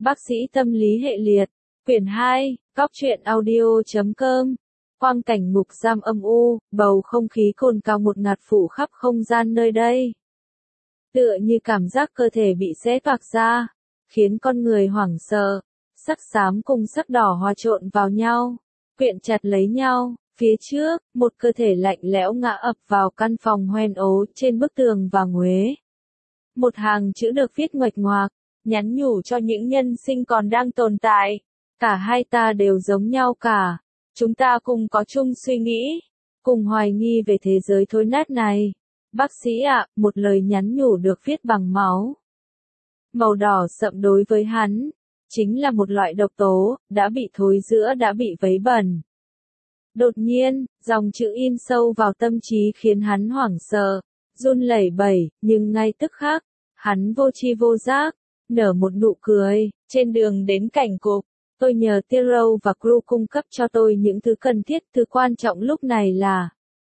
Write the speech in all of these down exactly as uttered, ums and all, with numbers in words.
Bác sĩ tâm lý hệ liệt, quyển hai, cóc truyện audio chấm com. Quang cảnh ngục giam âm u, bầu không khí cồn cào một ngạt phủ khắp không gian nơi đây. Tựa như cảm giác cơ thể bị xé toạc ra, khiến con người hoảng sợ, sắc xám cùng sắc đỏ hòa trộn vào nhau, quyện chặt lấy nhau. Phía trước, một cơ thể lạnh lẽo ngã ập vào căn phòng hoen ố trên bức tường vàng Huế. Một hàng chữ được viết nguệch ngoạc, nhắn nhủ cho những nhân sinh còn đang tồn tại. Cả hai ta đều giống nhau cả. Chúng ta cùng có chung suy nghĩ, cùng hoài nghi về thế giới thối nát này. Bác sĩ ạ, một lời nhắn nhủ được viết bằng máu. Màu đỏ sậm đối với hắn, chính là một loại độc tố, đã bị thối rữa đã bị vấy bẩn. Đột nhiên, dòng chữ in sâu vào tâm trí khiến hắn hoảng sợ, run lẩy bẩy, nhưng ngay tức khắc, hắn vô tri vô giác, nở một nụ cười. Trên đường đến cảnh cục, tôi nhờ Tiro và crew cung cấp cho tôi những thứ cần thiết. Thứ quan trọng lúc này là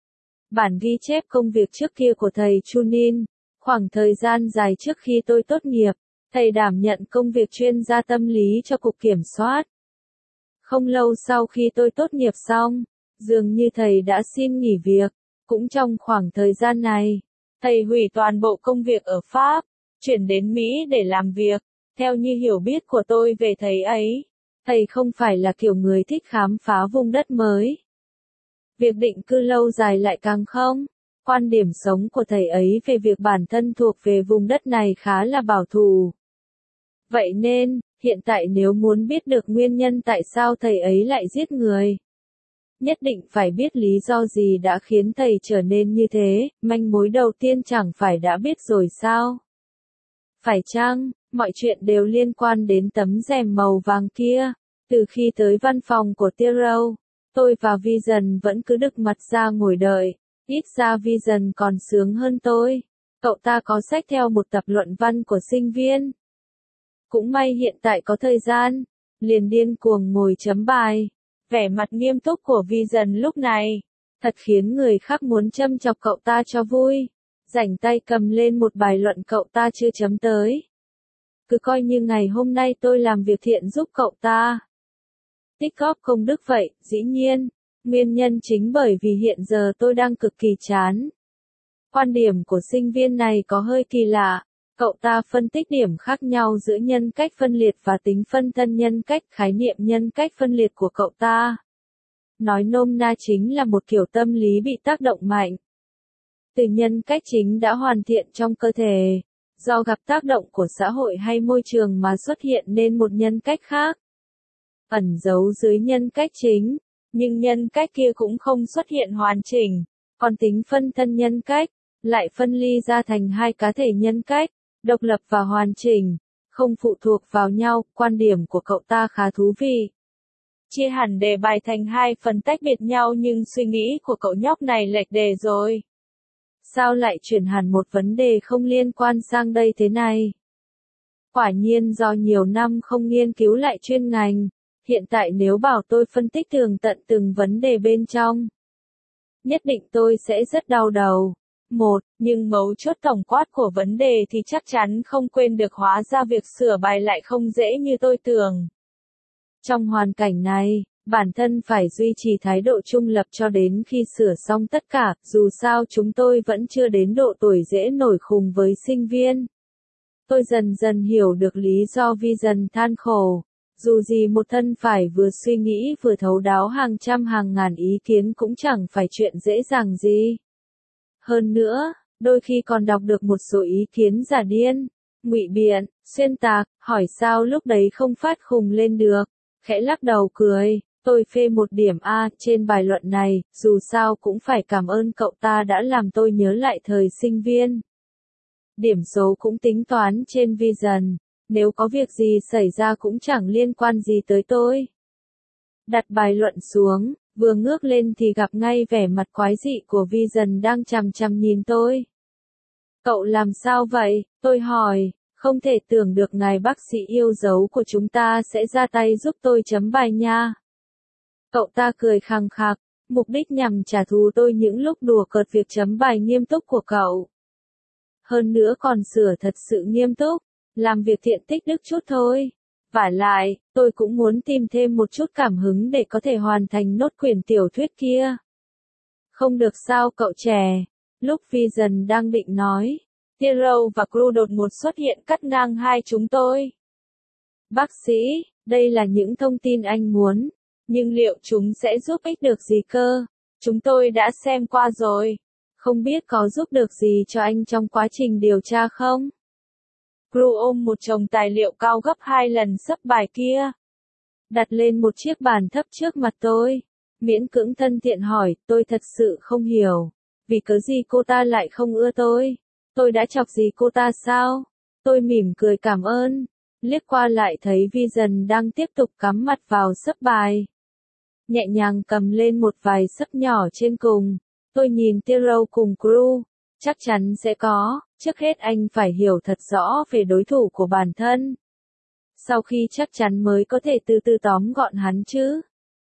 bản ghi chép công việc trước kia của thầy Chunin. Khoảng thời gian dài trước khi tôi tốt nghiệp, thầy đảm nhận công việc chuyên gia tâm lý cho cục kiểm soát. Không lâu sau khi tôi tốt nghiệp xong, dường như thầy đã xin nghỉ việc. Cũng trong khoảng thời gian này, thầy hủy toàn bộ công việc ở Pháp, chuyển đến Mỹ để làm việc. Theo như hiểu biết của tôi về thầy ấy, thầy không phải là kiểu người thích khám phá vùng đất mới. Việc định cư lâu dài lại càng không. Quan điểm sống của thầy ấy về việc bản thân thuộc về vùng đất này khá là bảo thủ. Vậy nên, hiện tại nếu muốn biết được nguyên nhân tại sao thầy ấy lại giết người, nhất định phải biết lý do gì đã khiến thầy trở nên như thế. Manh mối đầu tiên chẳng phải đã biết rồi sao? Phải chăng, mọi chuyện đều liên quan đến tấm rèm màu vàng kia? Từ khi tới văn phòng của Tiro, tôi và Vision vẫn cứ đực mặt ra ngồi đợi. Ít ra Vision còn sướng hơn tôi. Cậu ta có xách theo một tập luận văn của sinh viên. Cũng may hiện tại có thời gian, liền điên cuồng ngồi chấm bài. Vẻ mặt nghiêm túc của Vision lúc này, thật khiến người khác muốn châm chọc cậu ta cho vui. Rảnh tay cầm lên một bài luận cậu ta chưa chấm tới. Cứ coi như ngày hôm nay tôi làm việc thiện giúp cậu ta. Tích góp công đức vậy. Dĩ nhiên, nguyên nhân chính bởi vì hiện giờ tôi đang cực kỳ chán. Quan điểm của sinh viên này có hơi kỳ lạ. Cậu ta phân tích điểm khác nhau giữa nhân cách phân liệt và tính phân thân nhân cách. Khái niệm nhân cách phân liệt của cậu ta, nói nôm na chính là một kiểu tâm lý bị tác động mạnh từ nhân cách chính đã hoàn thiện trong cơ thể, do gặp tác động của xã hội hay môi trường mà xuất hiện nên một nhân cách khác, ẩn giấu dưới nhân cách chính, nhưng nhân cách kia cũng không xuất hiện hoàn chỉnh, còn tính phân thân nhân cách lại phân ly ra thành hai cá thể nhân cách, độc lập và hoàn chỉnh, không phụ thuộc vào nhau. Quan điểm của cậu ta khá thú vị. Chia hẳn đề bài thành hai phần tách biệt nhau, nhưng suy nghĩ của cậu nhóc này lệch đề rồi. Sao lại chuyển hẳn một vấn đề không liên quan sang đây thế này? Quả nhiên do nhiều năm không nghiên cứu lại chuyên ngành, hiện tại nếu bảo tôi phân tích tường tận từng vấn đề bên trong, nhất định tôi sẽ rất đau đầu. Một, nhưng mấu chốt tổng quát của vấn đề thì chắc chắn không quên được, hóa ra việc sửa bài lại không dễ như tôi tưởng. Trong hoàn cảnh này, bản thân phải duy trì thái độ trung lập cho đến khi sửa xong tất cả, dù sao chúng tôi vẫn chưa đến độ tuổi dễ nổi khùng với sinh viên. Tôi dần dần hiểu được lý do Vision than khổ. Dù gì một thân phải vừa suy nghĩ vừa thấu đáo hàng trăm hàng ngàn ý kiến cũng chẳng phải chuyện dễ dàng gì. Hơn nữa, đôi khi còn đọc được một số ý kiến giả điên, ngụy biện, xuyên tạc, hỏi sao lúc đấy không phát khùng lên được, khẽ lắc đầu cười, tôi phê một điểm A trên bài luận này, dù sao cũng phải cảm ơn cậu ta đã làm tôi nhớ lại thời sinh viên. Điểm số cũng tính toán trên Vision, nếu có việc gì xảy ra cũng chẳng liên quan gì tới tôi. Đặt bài luận xuống, vừa ngước lên thì gặp ngay vẻ mặt quái dị của Vision đang chằm chằm nhìn tôi. Cậu làm sao vậy? Tôi hỏi, không thể tưởng được ngài bác sĩ yêu dấu của chúng ta sẽ ra tay giúp tôi chấm bài nha. Cậu ta cười khằng khặc, mục đích nhằm trả thù tôi những lúc đùa cợt việc chấm bài nghiêm túc của cậu. Hơn nữa còn sửa thật sự nghiêm túc, làm việc thiện tích đức chút thôi. Vả lại, tôi cũng muốn tìm thêm một chút cảm hứng để có thể hoàn thành nốt quyển tiểu thuyết kia. Không được sao cậu trẻ. Lúc Vision đang định nói, Tyrell và Crew đột ngột xuất hiện cắt ngang hai chúng tôi. Bác sĩ, đây là những thông tin anh muốn, nhưng liệu chúng sẽ giúp ích được gì cơ? Chúng tôi đã xem qua rồi. Không biết có giúp được gì cho anh trong quá trình điều tra không? Crew ôm một chồng tài liệu cao gấp hai lần xấp bài kia. Đặt lên một chiếc bàn thấp trước mặt tôi. Miễn cưỡng thân thiện hỏi, tôi thật sự không hiểu. Vì cớ gì cô ta lại không ưa tôi? Tôi đã chọc gì cô ta sao? Tôi mỉm cười cảm ơn. Liếc qua lại thấy Vision đang tiếp tục cắm mặt vào xấp bài. Nhẹ nhàng cầm lên một vài xấp nhỏ trên cùng. Tôi nhìn Tyrell cùng Crew. Chắc chắn sẽ có, trước hết anh phải hiểu thật rõ về đối thủ của bản thân. Sau khi chắc chắn mới có thể từ từ tóm gọn hắn chứ.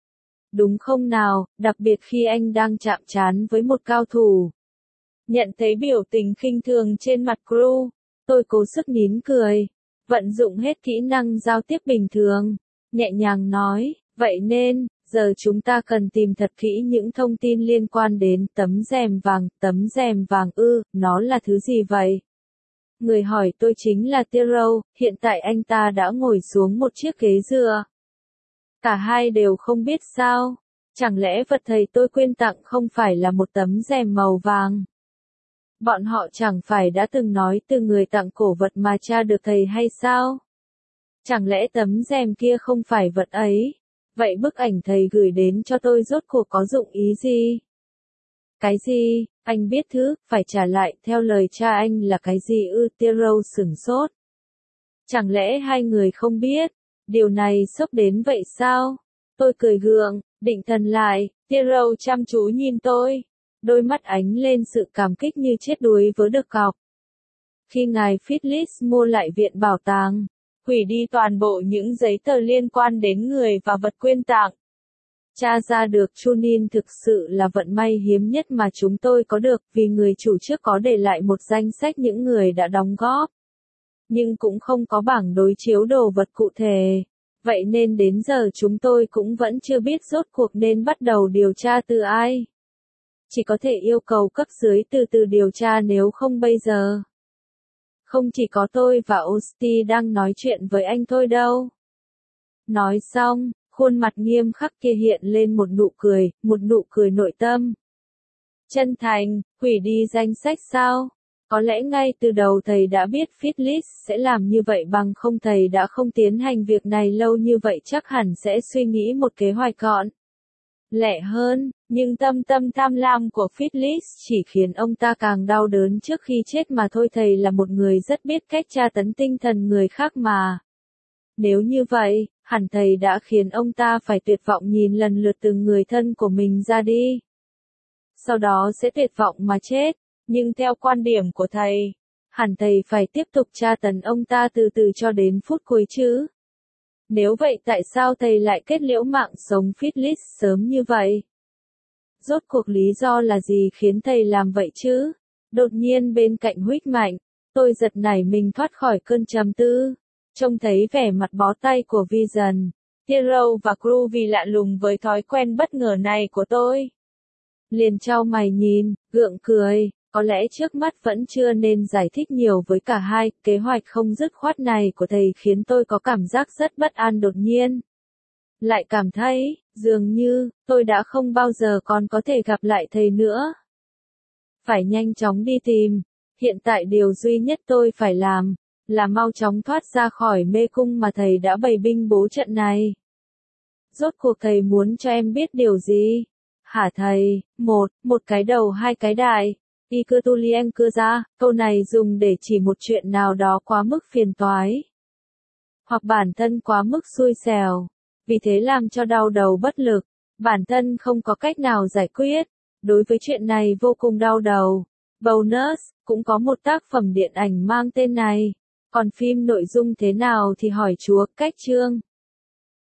Đúng không nào, đặc biệt khi anh đang chạm trán với một cao thủ. Nhận thấy biểu tình khinh thường trên mặt Crew, tôi cố sức nín cười, vận dụng hết kỹ năng giao tiếp bình thường, nhẹ nhàng nói, vậy nên, giờ chúng ta cần tìm thật kỹ những thông tin liên quan đến tấm rèm vàng, tấm rèm vàng ư, nó là thứ gì vậy? Người hỏi tôi chính là Tyrell, hiện tại anh ta đã ngồi xuống một chiếc ghế dựa. Cả hai đều không biết sao, chẳng lẽ vật thầy tôi quyên tặng không phải là một tấm rèm màu vàng? Bọn họ chẳng phải đã từng nói từ người tặng cổ vật mà tra được thầy hay sao? Chẳng lẽ tấm rèm kia không phải vật ấy? Vậy bức ảnh thầy gửi đến cho tôi rốt cuộc có dụng ý gì? Cái gì? Anh biết thứ, phải trả lại theo lời cha anh là cái gì ư? Tyrell sửng sốt. Chẳng lẽ hai người không biết? Điều này sốc đến vậy sao? Tôi cười gượng, định thần lại, Tyrell chăm chú nhìn tôi. Đôi mắt ánh lên sự cảm kích như chết đuối vớ được cọc. Khi ngài Phyllis mua lại viện bảo tàng, hủy đi toàn bộ những giấy tờ liên quan đến người và vật quyên tặng. Tra ra được Chunin thực sự là vận may hiếm nhất mà chúng tôi có được vì người chủ trước có để lại một danh sách những người đã đóng góp. Nhưng cũng không có bảng đối chiếu đồ vật cụ thể. Vậy nên đến giờ chúng tôi cũng vẫn chưa biết rốt cuộc nên bắt đầu điều tra từ ai. Chỉ có thể yêu cầu cấp dưới từ từ điều tra nếu không bây giờ. Không chỉ có tôi và Osti đang nói chuyện với anh thôi đâu. Nói xong, khuôn mặt nghiêm khắc kia hiện lên một nụ cười, một nụ cười nội tâm. Chân thành, hủy đi danh sách sao? Có lẽ ngay từ đầu thầy đã biết Phyllis sẽ làm như vậy bằng không thầy đã không tiến hành việc này lâu như vậy chắc hẳn sẽ suy nghĩ một kế hoạch gọn lẹ hơn, nhưng tâm tâm tham lam của Phyllis chỉ khiến ông ta càng đau đớn trước khi chết mà thôi thầy là một người rất biết cách tra tấn tinh thần người khác mà. Nếu như vậy, hẳn thầy đã khiến ông ta phải tuyệt vọng nhìn lần lượt từng người thân của mình ra đi. Sau đó sẽ tuyệt vọng mà chết, nhưng theo quan điểm của thầy, hẳn thầy phải tiếp tục tra tấn ông ta từ từ cho đến phút cuối chứ. Nếu vậy tại sao thầy lại kết liễu mạng sống Phyllis sớm như vậy? Rốt cuộc lý do là gì khiến thầy làm vậy chứ? Đột nhiên bên cạnh huých mạnh, tôi giật nảy mình thoát khỏi cơn trầm tư. Trông thấy vẻ mặt bó tay của Vision, Tyrell và Crew vì lạ lùng với thói quen bất ngờ này của tôi. Liền trao mày nhìn, gượng cười, có lẽ trước mắt vẫn chưa nên giải thích nhiều với cả hai, kế hoạch không dứt khoát này của thầy khiến tôi có cảm giác rất bất an đột nhiên. Lại cảm thấy, dường như, tôi đã không bao giờ còn có thể gặp lại thầy nữa. Phải nhanh chóng đi tìm, hiện tại điều duy nhất tôi phải làm, là mau chóng thoát ra khỏi mê cung mà thầy đã bày binh bố trận này. Rốt cuộc thầy muốn cho em biết điều gì? Hả thầy? Một, một cái đầu hai cái đại. Ikutulien cưa ra, câu này dùng để chỉ một chuyện nào đó quá mức phiền toái. Hoặc bản thân quá mức xui xẻo. Vì thế làm cho đau đầu bất lực. Bản thân không có cách nào giải quyết. Đối với chuyện này vô cùng đau đầu. Bonus, cũng có một tác phẩm điện ảnh mang tên này. Còn phim nội dung thế nào thì hỏi chúa cách chương.